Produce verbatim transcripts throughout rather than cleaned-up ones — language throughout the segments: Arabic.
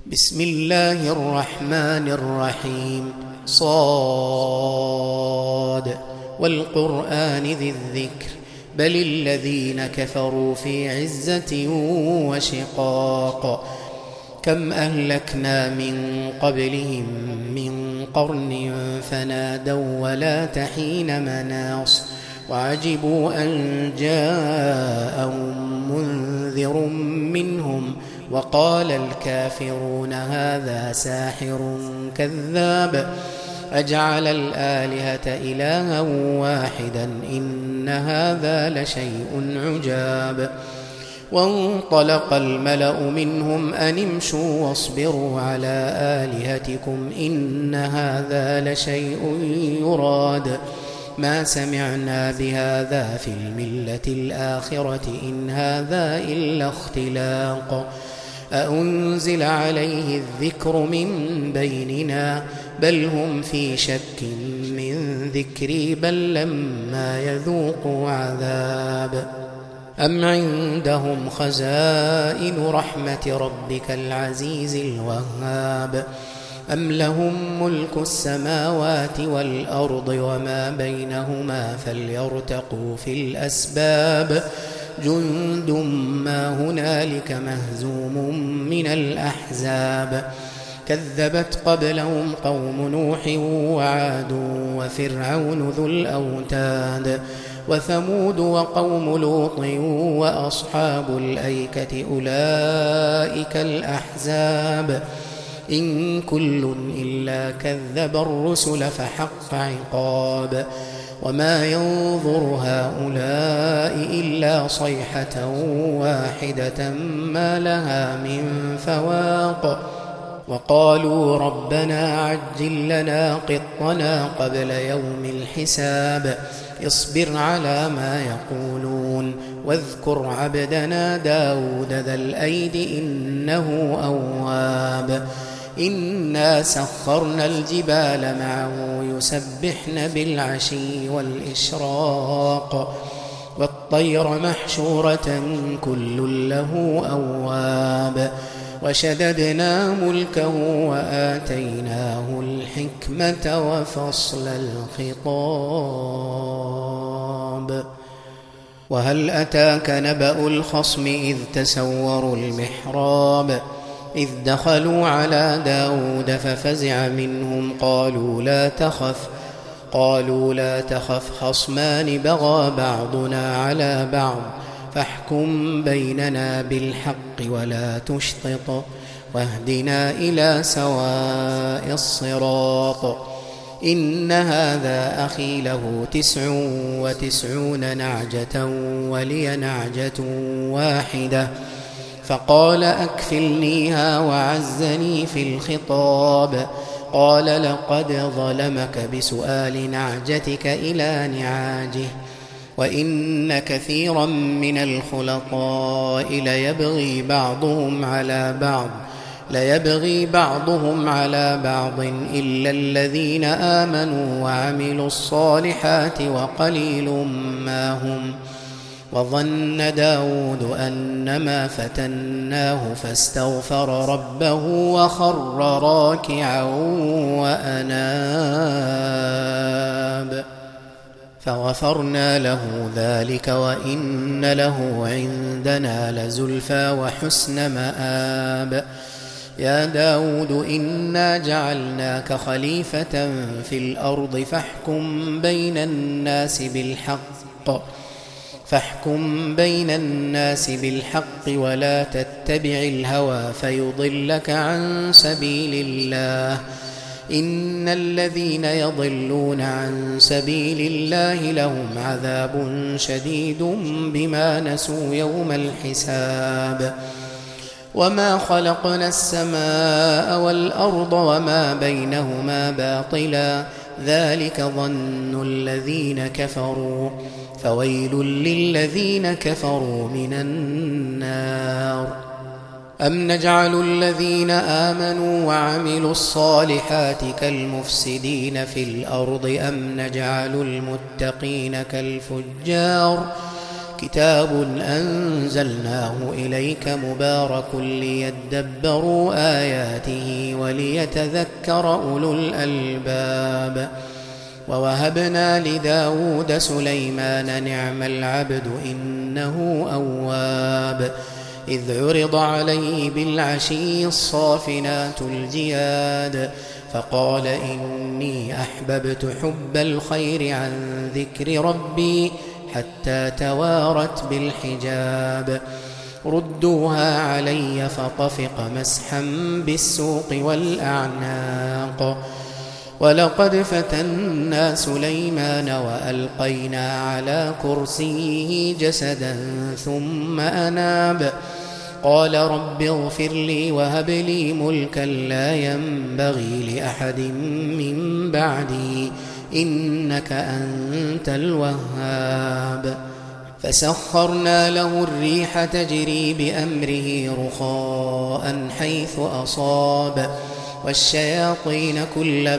بسم الله الرحمن الرحيم. صاد والقرآن ذي الذكر بل الذين كفروا في عزة وشقاق. كم أهلكنا من قبلهم من قرن فنادوا ولا تحين مناص وعجبوا أن جاءهم منذر منهم وقال الكافرون هذا ساحر كذاب أجعل الآلهة إلها واحدا إن هذا لشيء عجاب. وانطلق الملأ منهم أن امشوا واصبروا على آلهتكم إن هذا لشيء يراد ما سمعنا بهذا في الملة الآخرة إن هذا إلا اختلاق أأنزل عليه الذكر من بيننا بل هم في شك من ذكري بل لما يذوقوا عذاب. أم عندهم خزائن رحمة ربك العزيز الوهاب أم لهم ملك السماوات والأرض وما بينهما فليرتقوا في الأسباب. جند ما هنالك مهزوم من الأحزاب كذبت قبلهم قوم نوح وعاد وفرعون ذو الأوتاد وثمود وقوم لوط وأصحاب الأيكة أولئك الأحزاب إن كل إلا كذب الرسل فحق عقاب. وما ينظر هؤلاء إلا صيحة واحدة ما لها من فواق. وقالوا ربنا عجل لنا قطنا قبل يوم الحساب اصبر على ما يقولون واذكر عبدنا داود ذا الأيد إنه أواب. إنا سخرنا الجبال معه يسبحن بالعشي والإشراق والطير محشورة كل له أواب. وشددنا ملكه وآتيناه الحكمة وفصل الخطاب. وهل أتاك نبأ الخصم إذ تسوروا المحراب إذ دخلوا على داود ففزع منهم قالوا لا تخف قالوا لا تخف خصمان بغى بعضنا على بعض فاحكم بيننا بالحق ولا تشطط واهدنا إلى سواء الصراط. إن هذا أخي له تسع وتسعون نعجة ولي نعجة واحدة فقال أكفلنيها وعزني في الخطاب. قال لقد ظلمك بسؤال نعجتك إلى نعاجه وإن كثيرا من الخلطاء ليبغي بعضهم على بعض ليبغي بعضهم على بعض إلا الذين آمنوا وعملوا الصالحات وقليل ما هم. وظن داود أنما فتناه فاستغفر ربه وخر راكعا وأناب فغفرنا له ذلك وإن له عندنا لزلفى وحسن مآب. يا داود إنا جعلناك خليفة في الأرض فاحكم بين الناس بالحق فاحكم بين الناس بالحق ولا تتبع الهوى فيضلك عن سبيل الله. إن الذين يضلون عن سبيل الله لهم عذاب شديد بما نسوا يوم الحساب. وما خلقنا السماء والأرض وما بينهما باطلا ذلك ظن الذين كفروا فويل للذين كفروا من النار. أم نجعل الذين آمنوا وعملوا الصالحات كالمفسدين في الأرض أم نجعل المتقين كالفجار كتاب أنزلناه إليك مبارك ليدبروا آياته وليتذكر أولو الألباب. ووهبنا لداود سليمان نعم العبد إنه أواب. إذ عرض عليه بالعشي الصافنات الجياد فقال إني أحببت حب الخير عن ذكر ربي حتى توارت بالحجاب. ردوها علي فطفق مسحا بالسوق والأعناق. ولقد فتنا سليمان وألقينا على كرسيه جسدا ثم أناب. قال رب اغفر لي وهب لي ملكا لا ينبغي لأحد من بعدي إنك أنت الوهاب. فسخرنا له الريح تجري بأمره رخاء حيث أصاب والشياطين كل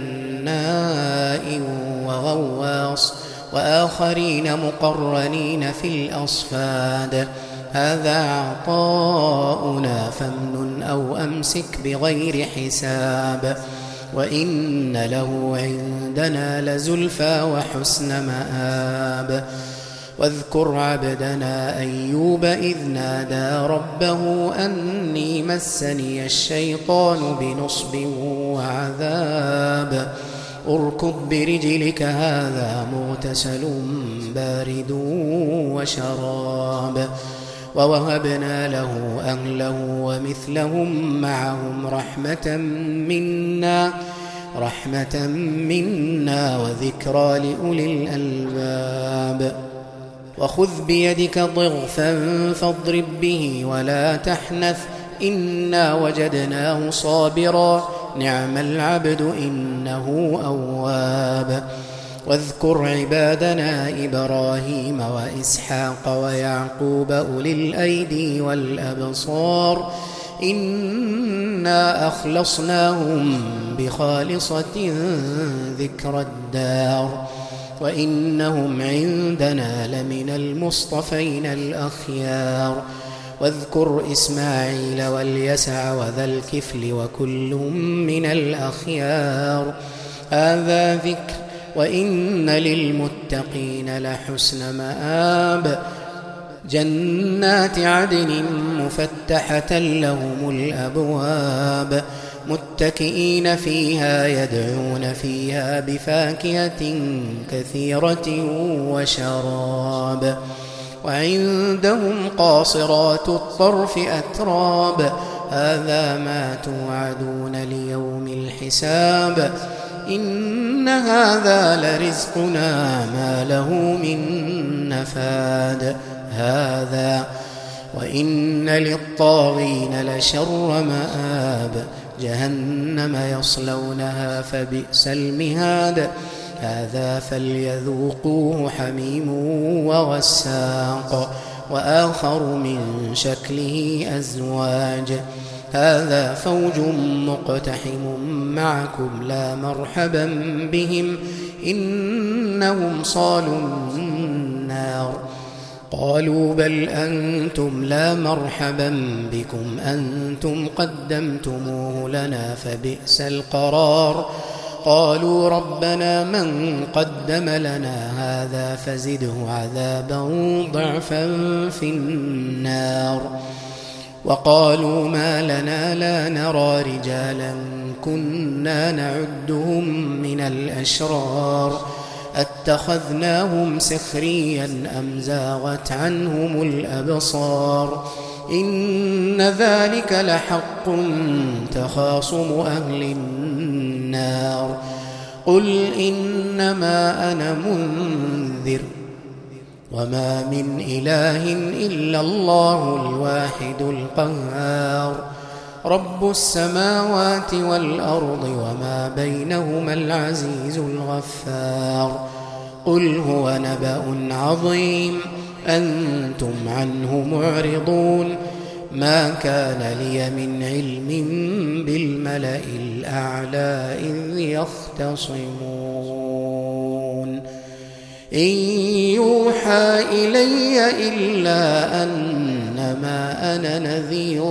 بناء وغواص وآخرين مقرنين في الأصفاد. هذا عطاؤنا فامنن أو أمسك بغير حساب. وإن له عندنا لزلفى وحسن مآب. واذكر عبدنا أيوب إذ نادى ربه أني مسني الشيطان بنصب وعذاب. اركض برجلك هذا مغتسل بارد وشراب. ووهبنا له أهله ومثلهم معهم رحمة منا رحمة منا وذكرى لأولي الألباب. وخذ بيدك ضغثا فاضرب به ولا تحنث إنا وجدناه صابرا نعم العبد إنه أواب. واذكر عبادنا إبراهيم وإسحاق ويعقوب أولي الأيدي والأبصار إنا أخلصناهم بخالصة ذكر الدار وإنهم عندنا لمن المصطفين الأخيار. واذكر إسماعيل واليسع وذا الكفل وكل من الأخيار. هذا ذكر وإن للمتقين لحسن مآب. جنات عدن مفتحة لهم الأبواب متكئين فيها يدعون فيها بفاكهة كثيرة وشراب. وعندهم قاصرات الطرف أتراب. هذا ما توعدون ليوم الحساب. إن هذا لرزقنا ما له من نفاد. هذا وإن للطاغين لشر مآب. جهنم يصلونها فبئس المهاد. هذا فليذوقوه حميم وغساق وآخر من شكله أزواج. هذا فوج مقتحم معكم لا مرحبا بهم إنهم صالوا النار. قالوا بل أنتم لا مرحبا بكم أنتم قدمتموه لنا فبئس القرار. قالوا ربنا من قدم لنا هذا فزده عذابا ضعفا في النار. وقالوا ما لنا لا نرى رجالا كنا نعدهم من الأشرار أتخذناهم سخريا أم زاغت عنهم الأبصار. إن ذلك لحق تخاصم أهل النار. قل إنما أنا منذر وما من إله إلا الله الواحد القهار. رب السماوات والأرض وما بينهما العزيز الغفار. قل هو نبأ عظيم أنتم عنه معرضون. ما كان لي من علم بالملأ الأعلى إذ يختصمون. إن يوحى إلي إلا أنما أنا نذير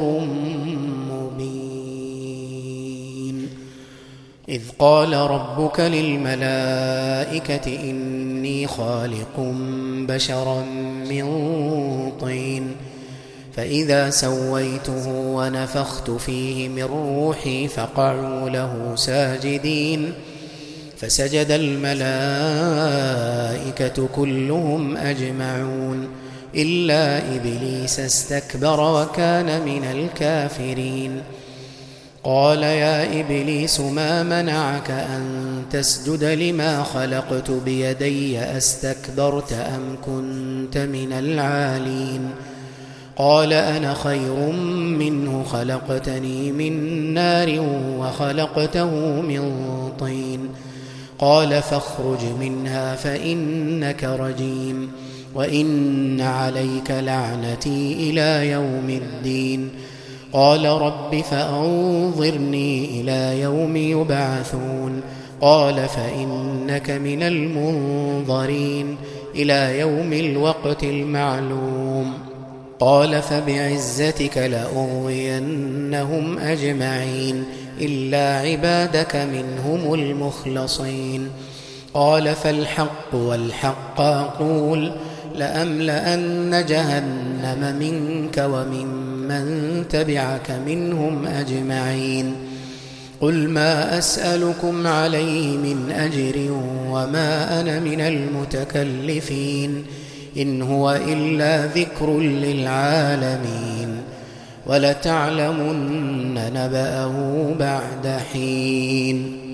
مبين إذ قال ربك للملائكة إني خالق بشرا من طين فإذا سويته ونفخت فيه من روحي فقعوا له ساجدين فسجد الملائكة كلهم أجمعون إلا إبليس استكبر وكان من الكافرين قال يا إبليس ما منعك أن تسجد لما خلقت بيدي أستكبرت أم كنت من العالين قال أنا خير منه خلقتني من نار وخلقته من طين قال فاخرج منها فإنك رجيم وإن عليك لعنتي إلى يوم الدين قال رب فأنظرني إلى يوم يبعثون قال فإنك من المنظرين إلى يوم الوقت المعلوم قال فبعزتك لأغوينهم أجمعين إلا عبادك منهم المخلصين قال فالحق والحق أقول لأملأن جهنم منك وممن تبعك منهم أجمعين قل ما أسألكم عليه من أجر وما أنا من المتكلفين إن هو إلا ذكر للعالمين ولتعلمن نبأه بعد حين